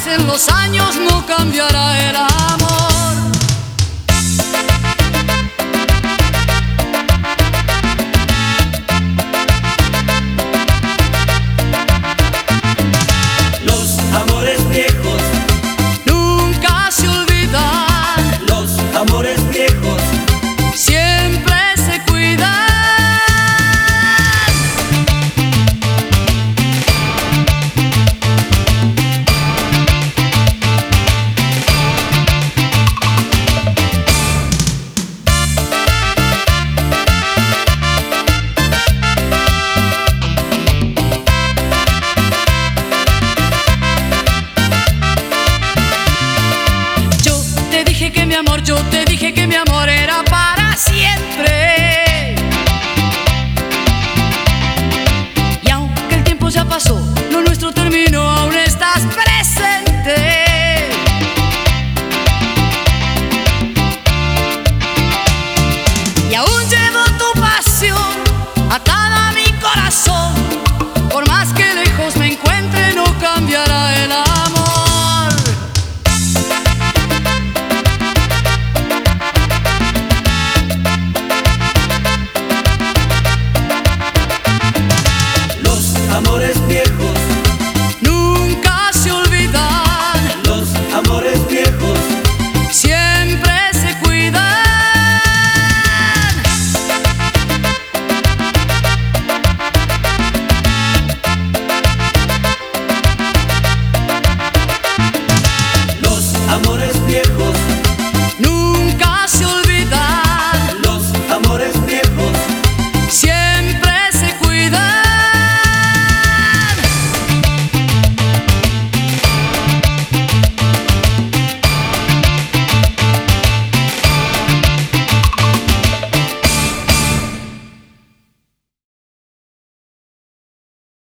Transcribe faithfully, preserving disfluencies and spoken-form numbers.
pasen los años no cambiará el amor. Los amores viejos Nunca se olvidan, Los amores viejos siempre se cuidan. Yo te dije que mi amor, yo te dije que mi amor era para siempre. Y aunque el tiempo ya pasó, lo nuestro terminó, aún estás presente. Y aún llevo tu pasión atada a mi corazón. Por más que lejos me encuentre, no cambiará